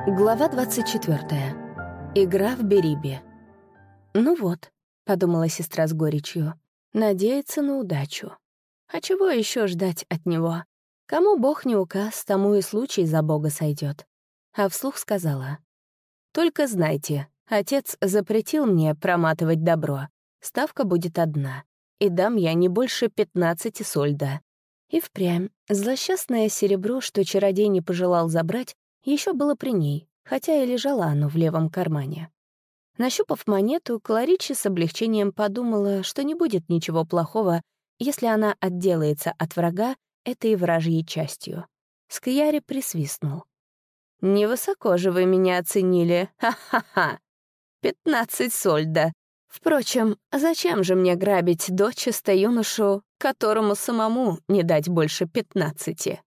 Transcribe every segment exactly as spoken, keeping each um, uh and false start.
Глава двадцать четвёртая. Игра в Берибе. «Ну вот», — подумала сестра с горечью, — «надеяться на удачу. А чего еще ждать от него? Кому Бог не указ, тому и случай за Бога сойдет». А вслух сказала: «Только знайте, отец запретил мне проматывать добро. Ставка будет одна, и дам я не больше пятнадцати сольда». И впрямь злосчастное серебро, что чародей не пожелал забрать, еще было при ней, хотя и лежало оно в левом кармане. Нащупав монету, Кларичи с облегчением подумала, что не будет ничего плохого, если она отделается от врага этой вражьей частью. Скияри присвистнул. «Невысоко же вы меня оценили, ха-ха-ха! Пятнадцать сольда! Впрочем, зачем же мне грабить дочисто юношу, которому самому не дать больше пятнадцати?»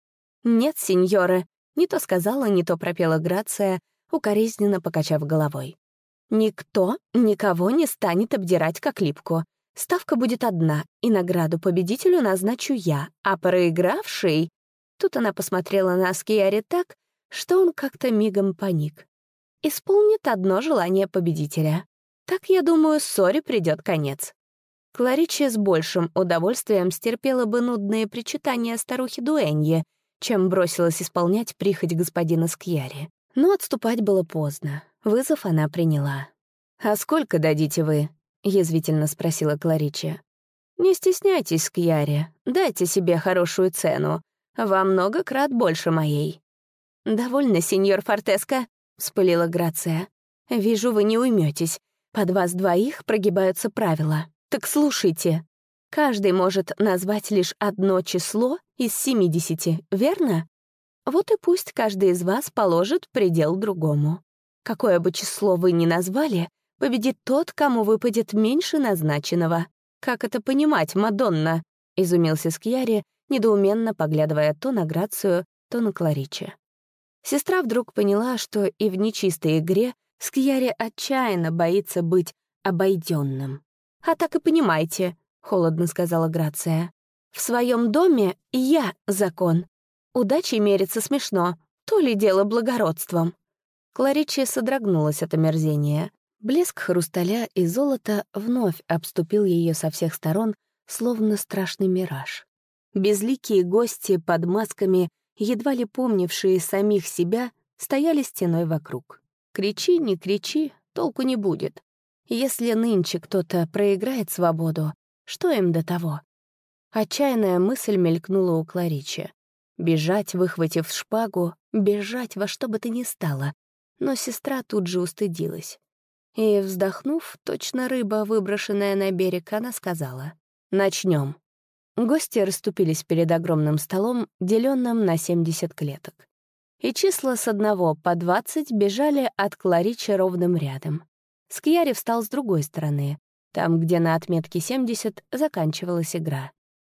«Нет, сеньора», — не то сказала, не то пропела Грация, укоризненно покачав головой. «Никто никого не станет обдирать как липку. Ставка будет одна, и награду победителю назначу я, а проигравший...» Тут она посмотрела на Скияри так, что он как-то мигом паник. «Исполнит одно желание победителя. Так, я думаю, ссоре придет конец». Кларичи с большим удовольствием стерпела бы нудные причитания старухи Дуэньи, чем бросилась исполнять прихоть господина Скияри. Но отступать было поздно. Вызов она приняла. «А сколько дадите вы?» — язвительно спросила Кларичи. «Не стесняйтесь, Скияри, дайте себе хорошую цену. Во много крат больше моей». «Довольно, сеньор Фортеско», — вспылила Грация. «Вижу, вы не уйметесь. Под вас двоих прогибаются правила. Так слушайте. Каждый может назвать лишь одно число из семидесяти, верно? Вот и пусть каждый из вас положит предел другому. Какое бы число вы ни назвали, победит тот, кому выпадет меньше назначенного. Как это понимать, Мадонна?» — изумился Скияри, недоуменно поглядывая то на Грацию, то на Кларичи. Сестра вдруг поняла, что и в нечистой игре Скияри отчаянно боится быть обойденным. «А так и понимайте», — холодно сказала Грация. «В своем доме я закон. Удачей мериться смешно, то ли дело благородством». Кларичи содрогнулась от омерзения. Блеск хрусталя и золота вновь обступил ее со всех сторон, словно страшный мираж. Безликие гости под масками, едва ли помнившие самих себя, стояли стеной вокруг. Кричи, не кричи, толку не будет. Если нынче кто-то проиграет свободу, что им до того? Отчаянная мысль мелькнула у Кларичи. Бежать, выхватив шпагу, бежать во что бы то ни стало. Но сестра тут же устыдилась. И, вздохнув, точно рыба, выброшенная на берег, она сказала: «Начнем». Гости расступились перед огромным столом, деленным на семьдесят клеток. И числа с одного по двадцать бежали от Кларичи ровным рядом. Скияри встал с другой стороны, там, где на отметке семьдесят заканчивалась игра.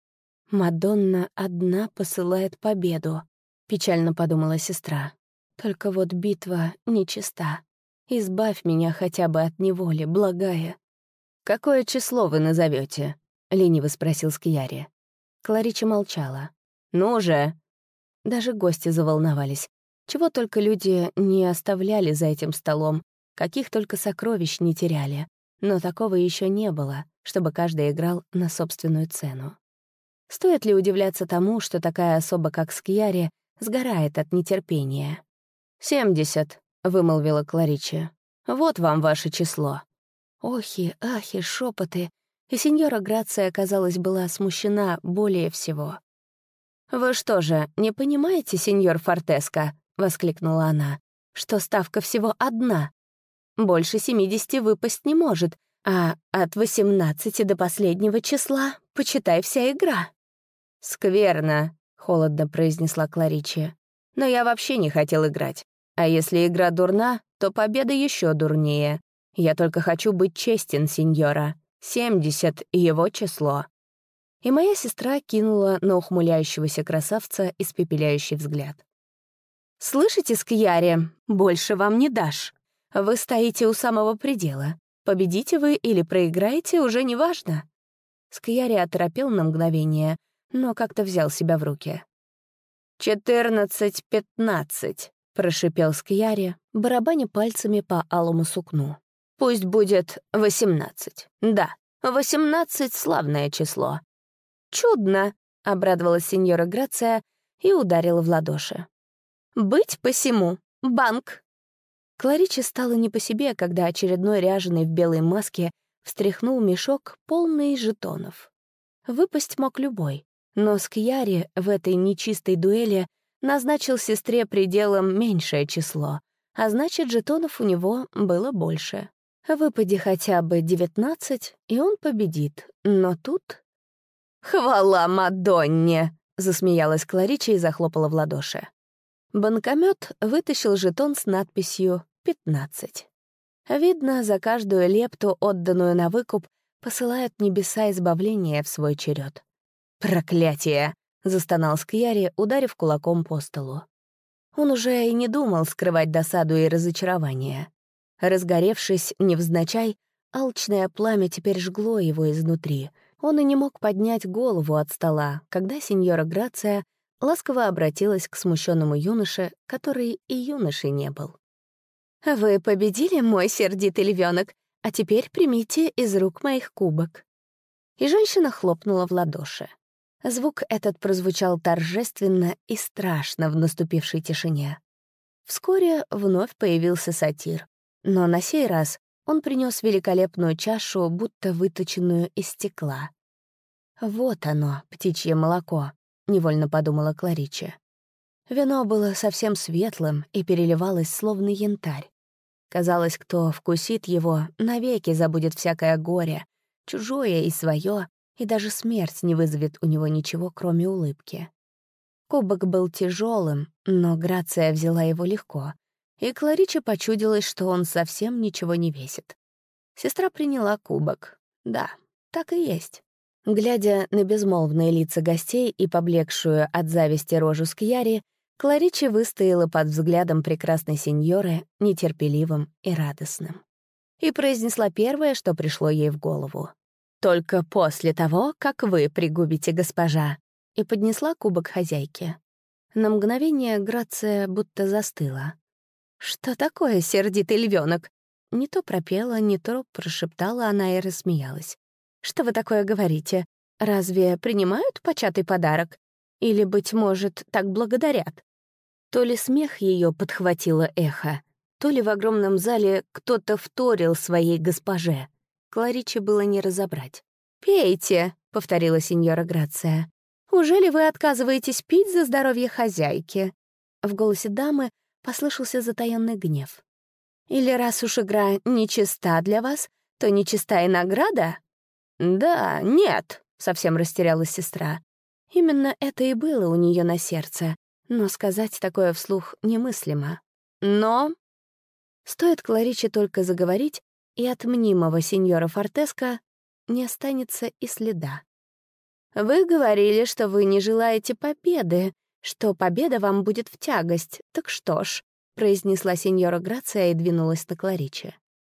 «Мадонна одна посылает победу», — печально подумала сестра. «Только вот битва нечиста. Избавь меня хотя бы от неволи, благая». «Какое число вы назовете? лениво спросил Скияри. Кларичи молчала. «Ну же!» Даже гости заволновались. Чего только люди не оставляли за этим столом, каких только сокровищ не теряли. Но такого еще не было, чтобы каждый играл на собственную цену. Стоит ли удивляться тому, что такая особа, как Скияри, сгорает от нетерпения? «Семьдесят», — вымолвила Кларичи. «Вот вам ваше число». Охи, ахи, шепоты, и сеньора Грация, казалось, была смущена более всего. «Вы что же, не понимаете, сеньор Фортеско?» — воскликнула она, «что ставка всего одна. Больше семидесяти выпасть не может, а от восемнадцати до последнего числа, почитай, вся игра». «Скверно», — холодно произнесла Кларичи. «Но я вообще не хотел играть. А если игра дурна, то победа еще дурнее. Я только хочу быть честен, сеньора. Семьдесят — его число». И моя сестра кинула на ухмыляющегося красавца испепеляющий взгляд. «Слышите, Скияри, больше вам не дашь. Вы стоите у самого предела. Победите вы или проиграете, уже не важно». Скияри оторопел на мгновение, но как-то взял себя в руки. «Четырнадцать пятнадцать», — прошипел Скьяри, барабаня пальцами по алому сукну. «Пусть будет восемнадцать. Да, восемнадцать — славное число». «Чудно!» — обрадовалась сеньора Грация и ударила в ладоши. «Быть посему! Банк!» Клариче стало не по себе, когда очередной ряженый в белой маске встряхнул мешок, полный жетонов. Выпасть мог любой, но Скьяри в этой нечистой дуэли назначил сестре пределом меньшее число, а значит, жетонов у него было больше. Выпади хотя бы девятнадцать, и он победит, но тут... «Хвала Мадонне!» — засмеялась Клариче и захлопала в ладоши. Банкомет вытащил жетон с надписью «пятнадцать». Видно, за каждую лепту, отданную на выкуп, посылают небеса избавления в свой черед. «Проклятие!» — застонал Скьяри, ударив кулаком по столу. Он уже и не думал скрывать досаду и разочарование. Разгоревшись невзначай, алчное пламя теперь жгло его изнутри. Он и не мог поднять голову от стола, когда сеньора Грация ласково обратилась к смущенному юноше, который и юношей не был. «Вы победили, мой сердитый львенок, а теперь примите из рук моих кубок». И женщина хлопнула в ладоши. Звук этот прозвучал торжественно и страшно в наступившей тишине. Вскоре вновь появился сатир, но на сей раз он принес великолепную чашу, будто выточенную из стекла. «Вот оно, птичье молоко», — невольно подумала Клариче. Вино было совсем светлым и переливалось, словно янтарь. Казалось, кто вкусит его, навеки забудет всякое горе, чужое и свое, и даже смерть не вызовет у него ничего, кроме улыбки. Кубок был тяжелым, но Грация взяла его легко, и Клариче почудилось, что он совсем ничего не весит. Сестра приняла кубок. Да, так и есть. Глядя на безмолвные лица гостей и поблекшую от зависти рожу Скьяри, Клариче выстояла под взглядом прекрасной сеньоры, нетерпеливым и радостным. И произнесла первое, что пришло ей в голову. «Только после того, как вы пригубите, госпожа», и поднесла кубок хозяйке. На мгновение Грация будто застыла. «Что такое, сердитый львенок?» Не то пропела, не то прошептала она и рассмеялась. «Что вы такое говорите? Разве принимают початый подарок? Или, быть может, так благодарят?» То ли смех ее подхватило эхо, то ли в огромном зале кто-то вторил своей госпоже. Клариче было не разобрать. «Пейте», — повторила сеньора Грация. «Ужели вы отказываетесь пить за здоровье хозяйки?» В голосе дамы послышался затаённый гнев. «Или раз уж игра нечиста для вас, то нечиста и награда?» «Да, нет», — совсем растерялась сестра. Именно это и было у нее на сердце, но сказать такое вслух немыслимо. Но... Стоит Клариче только заговорить, и от мнимого сеньора Фортеска не останется и следа. «Вы говорили, что вы не желаете победы, что победа вам будет в тягость. Так что ж», — произнесла сеньора Грация и двинулась на Клариче.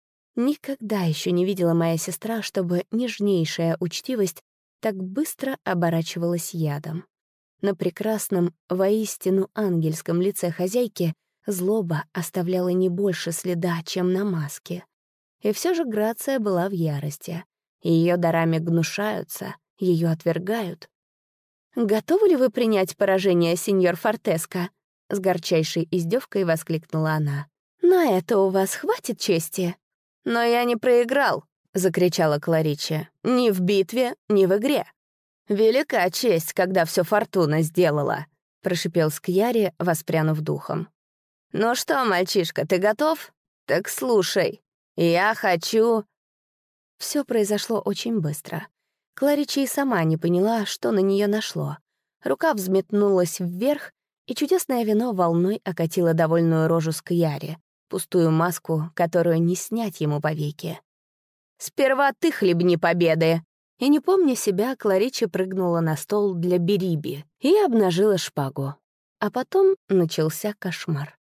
Никогда еще не видела моя сестра, чтобы нежнейшая учтивость так быстро оборачивалась ядом. На прекрасном, воистину ангельском лице хозяйки злоба оставляла не больше следа, чем на маске. И все же Грация была в ярости. Ее дарами гнушаются, ее отвергают. «Готовы ли вы принять поражение, сеньор Фортеско?» — с горчайшей издевкой воскликнула она. «На это у вас хватит чести?» «Но я не проиграл», — закричала Клариче. «Ни в битве, ни в игре». «Велика честь, когда все фортуна сделала», — прошипел Скьяри, воспрянув духом. «Ну что, мальчишка, ты готов? Так слушай. Я хочу...» Все произошло очень быстро. Клариче и сама не поняла, что на нее нашло. Рука взметнулась вверх, и чудесное вино волной окатило довольную рожу Скьяри, пустую маску, которую не снять ему повеки. «Сперва ты хлебни победы!» И, не помня себя, Клариче прыгнула на стол для Бериби и обнажила шпагу. А потом начался кошмар.